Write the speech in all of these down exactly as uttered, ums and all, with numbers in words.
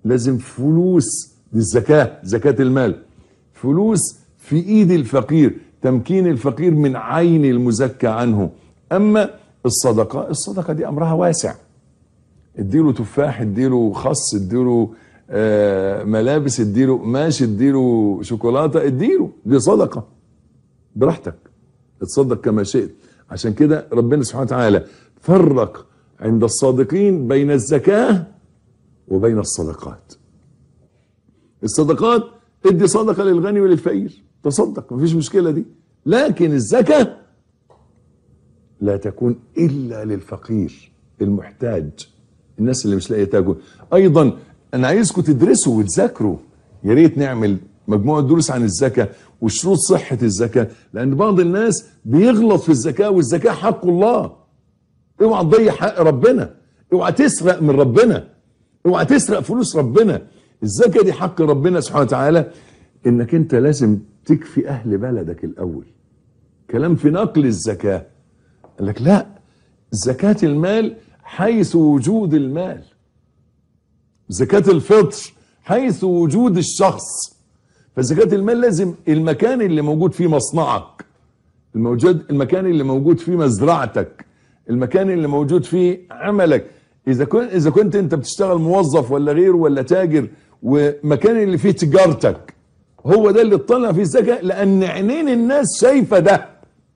لازم فلوس، دي الزكاة، زكاة المال، فلوس في ايد الفقير، تمكين الفقير من عين المزكى عنه. اما الصدقة، الصدقة دي امرها واسع، اديله تفاح، اديله خس، اديله آه ملابس، اديله قماش، اديله شوكولاتة، اديله، دي صدقة براحتك، اتصدق كما شئت. عشان كده ربنا سبحانه وتعالى فرق عند الصادقين بين الزكاة وبين الصدقات. الصدقات ادي صدقة للغني وللفقير، تصدق مفيش مشكلة دي، لكن الزكاة لا تكون إلا للفقير المحتاج، الناس اللي مش لاقيه تاكل. ايضا انا عايزكم تدرسوا وتذاكروا، يا ريت نعمل مجموعه دروس عن الزكاه وشروط صحه الزكاه، لان بعض الناس بيغلط في الزكاه، والزكاه حق الله. اوعى تضيع حق ربنا، اوعى تسرق من ربنا، اوعى تسرق فلوس ربنا. الزكاه دي حق ربنا سبحانه وتعالى، انك انت لازم تكفي اهل بلدك الاول. كلام في نقل الزكاه، قال لك لا، زكاه المال حيث وجود المال، زكاة الفطر حيث وجود الشخص. فزكاة المال لازم المكان اللي موجود فيه مصنعك، الموجود المكان اللي موجود فيه مزرعتك، المكان اللي موجود فيه عملك. اذا كنت اذا كنت انت بتشتغل موظف ولا غير ولا تاجر، ومكان اللي فيه تجارتك هو ده اللي تطلع فيه الزكاة، لان عينين الناس شايفة ده،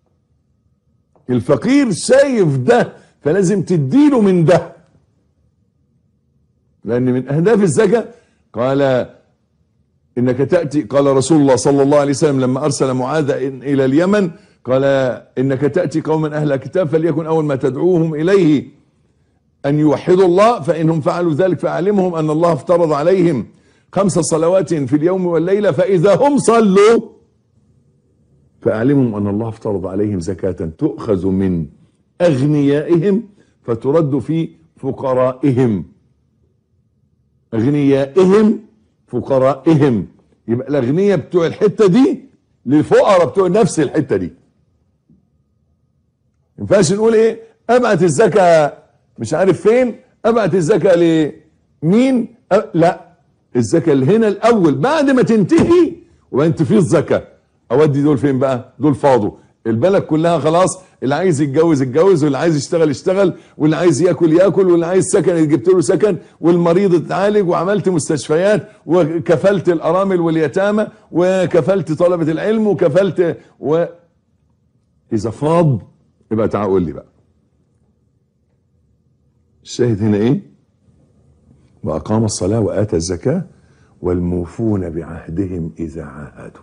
الفقير شايف ده، فلازم تديله من ده. لأن من أهداف الزكاة قال إنك تأتي، قال رسول الله صلى الله عليه وسلم لما أرسل معاذ إلى اليمن، قال إنك تأتي قوما أهل كتاب فليكن أول ما تدعوهم إليه أن يوحدوا الله، فإنهم فعلوا ذلك فأعلمهم أن الله افترض عليهم خمس صلوات في اليوم والليلة، فإذا هم صلوا فأعلمهم أن الله افترض عليهم زكاة تؤخذ من أغنيائهم فترد في فقرائهم. أغنيائهم فقرائهم، يبقى الأغنياء بتوع الحتة دي للفقراء بتوع نفس الحتة دي. ما ينفعش نقول إيه أبعت الزكاة مش عارف فين، أبعت الزكاة لمين، أ... لا، الزكاة اللي هنا الأول بعد ما تنتهي وأنت في الزكاة. أودي دول فين بقى؟ دول فاضوا، البلد كلها خلاص، اللي عايز يتجوز يتجوز، واللي عايز يشتغل يشتغل، واللي عايز ياكل ياكل، واللي عايز سكن جبت له سكن، والمريض اتعالج، وعملت مستشفيات، وكفلت الارامل واليتامى، وكفلت طلبة العلم، وكفلت و اذا فاض يبقى تعال قول لي بقى. الشاهد هنا ايه؟ واقام الصلاة واتى الزكاة والموفون بعهدهم اذا عاهدوا.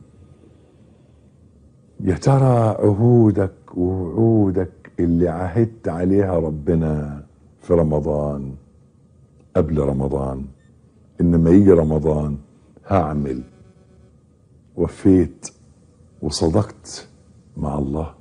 يا ترى عهودك ووعودك اللي عهدت عليها ربنا في رمضان، قبل رمضان، انما يجي رمضان هعمل، وفيت وصدقت مع الله؟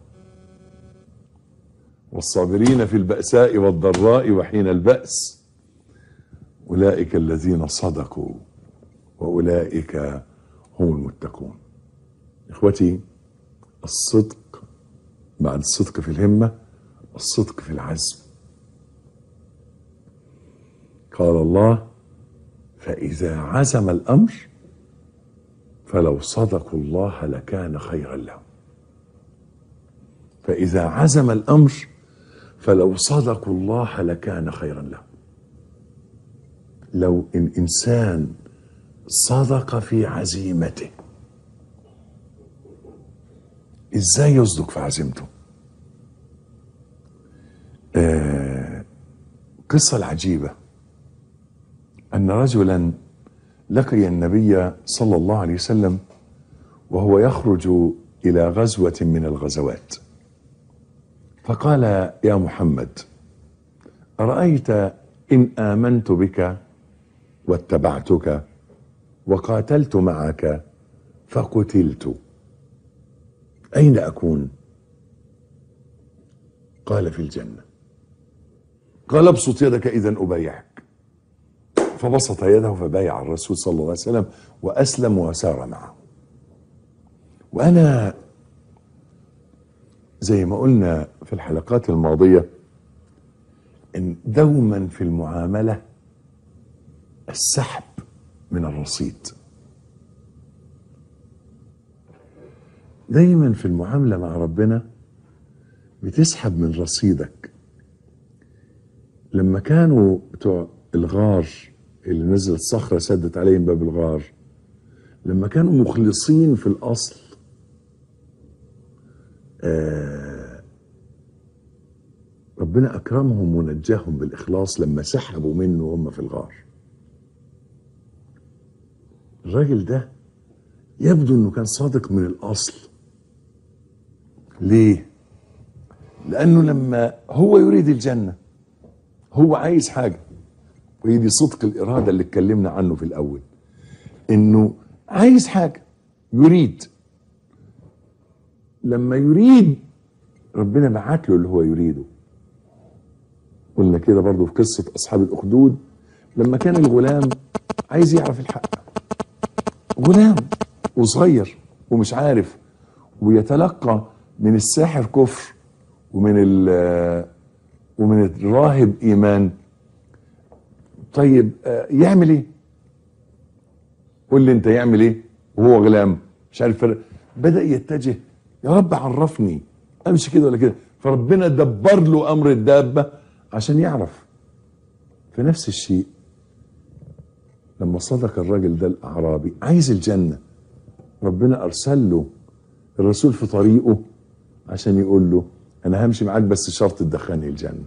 والصابرين في البأساء والضراء وحين البأس أولئك الذين صدقوا وأولئك هم المتقون. إخوتي، الصدق بعد الصدق في الهمة الصدق في العزم. قال الله فإذا عزم الأمر فلو صدقوا الله لكان خيرا لهم. فإذا عزم الأمر فلو صدقوا الله لكان خيرا لهم. لو الإنسان صدق في عزيمته، ازاي يصدق في عزيمته؟ آه قصة العجيبة ان رجلا لقي النبي صلى الله عليه وسلم وهو يخرج الى غزوة من الغزوات، فقال يا محمد أرأيت إن آمنت بك واتبعتك وقاتلت معك فقتلت أين أكون؟ قال في الجنة. قال ابسط يدك إذا أبايعك. فبسط يده فبايع الرسول صلى الله عليه وسلم وأسلم وسار معه. وأنا زي ما قلنا في الحلقات الماضية إن دوما في المعاملة السحب من الرصيد. دايما في المعاملة مع ربنا بتسحب من رصيدك. لما كانوا بتوع الغار اللي نزلت صخرة سدت عليهم باب الغار، لما كانوا مخلصين في الأصل، آه ربنا أكرمهم ونجاهم بالإخلاص لما سحبوا منه وهم في الغار. الراجل ده يبدو أنه كان صادق من الأصل. ليه؟ لأنه لما هو يريد الجنة، هو عايز حاجة، وهي دي صدق الإرادة اللي اتكلمنا عنه في الأول، إنه عايز حاجة، يريد. لما يريد ربنا بعت له اللي هو يريده. قلنا كده برضو في قصة أصحاب الأخدود، لما كان الغلام عايز يعرف الحق، غلام وصغير ومش عارف، ويتلقى من الساحر كفر ومن ومن الراهب إيمان. طيب يعمل ايه؟ قول لي انت يعمل ايه وهو غلام مش عارف فرق. بدأ يتجه، يا رب عرفني امشي كده ولا كده، فربنا دبر له امر الدابة عشان يعرف. في نفس الشيء لما صدق الراجل ده الاعرابي عايز الجنة، ربنا ارسل له الرسول في طريقه عشان يقول له انا همشي معاك بس شرط تدخلني الجنة.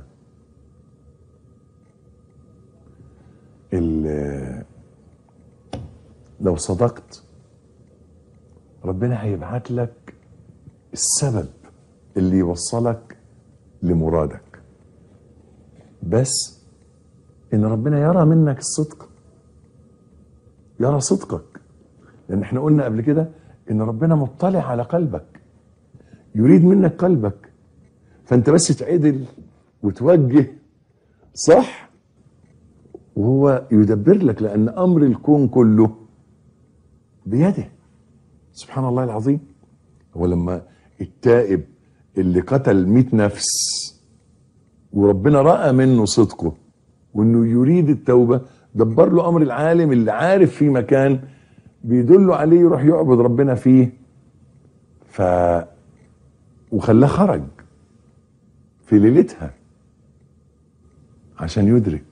لو صدقت ربنا هيبعت لك السبب اللي يوصلك لمرادك، بس ان ربنا يرى منك الصدق، يرى صدقك. لان احنا قلنا قبل كده ان ربنا مطلع على قلبك، يريد منك قلبك، فانت بس تعدل وتوجه صح وهو يدبر لك، لان امر الكون كله بيده. سبحان الله العظيم. هو لما التائب اللي قتل مئة نفس وربنا رأى منه صدقه وانه يريد التوبة، دبر له امر العالم اللي عارف في مكان بيدله عليه يروح يعبد ربنا فيه، ف وخلاه خرج في ليلتها عشان يدرك.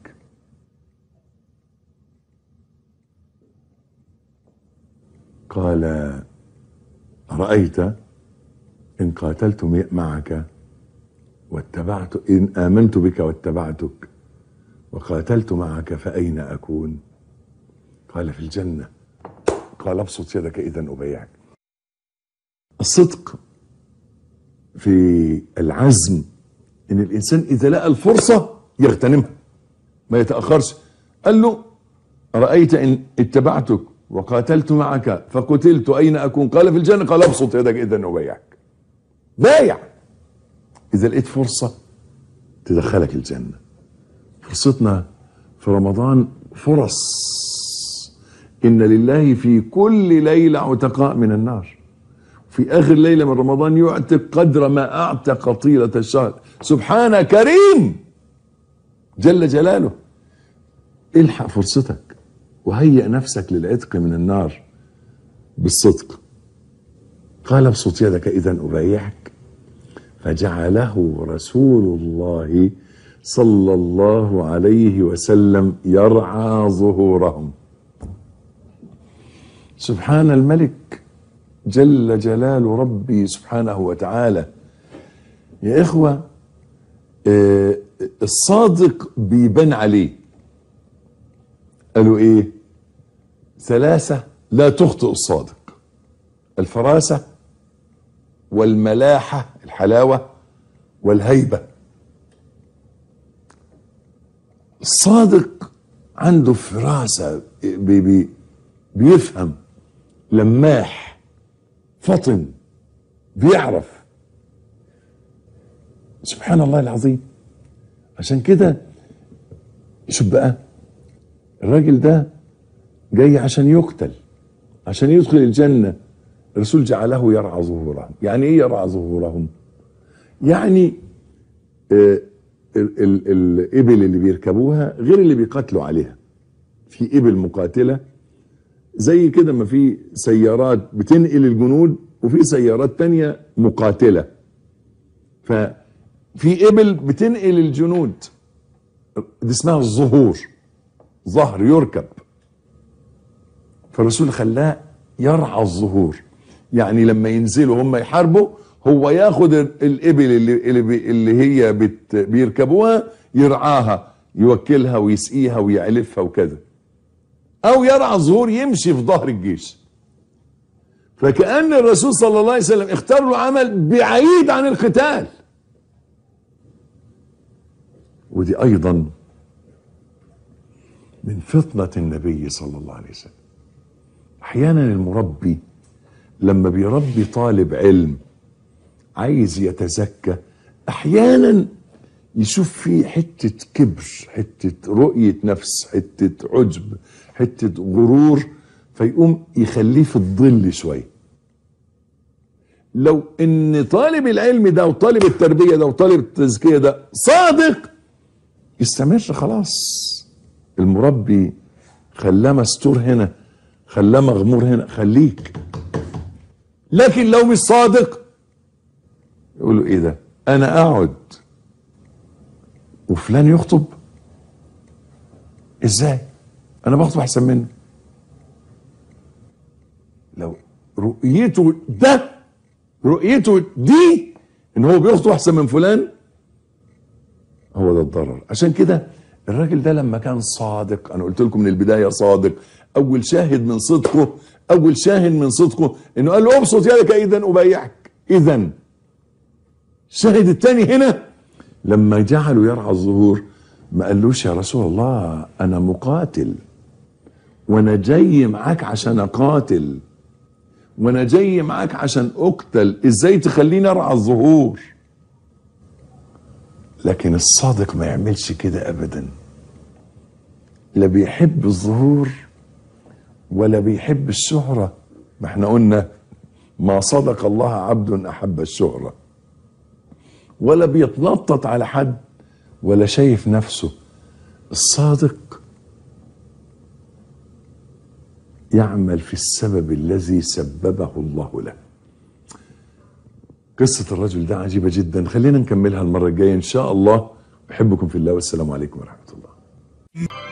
قال أرأيت إن قاتلت معك واتبعت، إن آمنت بك واتبعتك وقاتلت معك فأين أكون؟ قال في الجنة. قال ابسط يدك إذا أبايعك. الصدق في العزم إن الإنسان إذا لقى الفرصة يغتنمها ما يتأخرش. قال له أرأيت إن اتبعتك وقاتلت معك فقتلت أين أكون؟ قال في الجنة. قال ابسط يدك إذا أبايعك. بايع إذا لقيت فرصة تدخلك الجنة. فرصتنا في رمضان فرص. إن لله في كل ليلة عتقاء من النار، في آخر ليلة من رمضان يعتق قدر ما أعتق طيلة الشهر. سبحانه كريم جل جلاله. الحق فرصتك وهيئ نفسك للعتق من النار بالصدق. قال ابسط يدك إذا أبايعك. فجعله رسول الله صلى الله عليه وسلم يرعى ظهورهم. سبحان الملك جل جلال ربي سبحانه وتعالى. يا إخوة، الصادق بيبان عليه. قالوا إيه؟ ثلاثة لا تخطئ الصادق: الفراسة والملاحة الحلاوة والهيبة. الصادق عنده فراسة، بي بي بيفهم، لماح، فطن، بيعرف. سبحان الله العظيم. عشان كده شوف بقى، الراجل ده جاي عشان يقتل، عشان يدخل الجنة. الرسول جعله يرعى ظهورهم. يعني ايه يرعى ظهورهم؟ يعني آه ال ال الابل اللي بيركبوها غير اللي بيقاتلوا عليها. في إبل مقاتلة زي كده، ما في سيارات بتنقل الجنود وفي سيارات تانية مقاتلة. ففي إبل بتنقل الجنود دي اسمها الظهور، ظهر يركب. فالرسول خلاه يرعى الظهور، يعني لما ينزلوا هم يحاربوا هو ياخد الإبل اللي, اللي, اللي هي بت بيركبوها يرعاها، يوكلها ويسقيها ويعلفها وكذا، او يرعى الظهور يمشي في ظهر الجيش. فكأن الرسول صلى الله عليه وسلم اختار له عمل بعيد عن القتال. ودي ايضا من فطنة النبي صلى الله عليه وسلم. احيانا المربي لما بيربي طالب علم عايز يتزكى، احيانا يشوف فيه حتة كبر، حتة رؤية نفس، حتة عجب، حتة غرور، فيقوم يخليه في الظل شوية. لو ان طالب العلم ده وطالب التربية ده وطالب التزكية ده صادق يستمر، خلاص المربي خلاه مستور هنا، خلاه مغمور هنا، خليك. لكن لو مش صادق يقولوا ايه ده، انا اقعد وفلان يخطب؟ ازاي؟ انا بخطب احسن منه. لو رؤيته ده رؤيته دي ان هو بيخطب احسن من فلان، هو ده الضرر. عشان كده الراجل ده لما كان صادق، انا قلت لكم من البدايه صادق، اول شاهد من صدقه اول شاهد من صدقه انه قال له ابسط يدك اذا ابايعك. اذا الشاهد الثاني هنا لما جعله يرعى الظهور ما قالوش يا رسول الله انا مقاتل وانا جاي معاك عشان اقاتل وانا جاي معاك عشان اقتل، ازاي تخليني ارعى الظهور؟ لكن الصادق ما يعملش كده ابدا، لا بيحب الظهور ولا بيحب الشهرة. ما احنا قلنا ما صدق الله عبد احب الشهرة، ولا بيتنطط على حد ولا شايف نفسه. الصادق يعمل في السبب الذي سببه الله له. قصة الرجل ده عجيبة جدا، خلينا نكملها المرة الجاية إن شاء الله. أحبكم في الله والسلام عليكم ورحمة الله.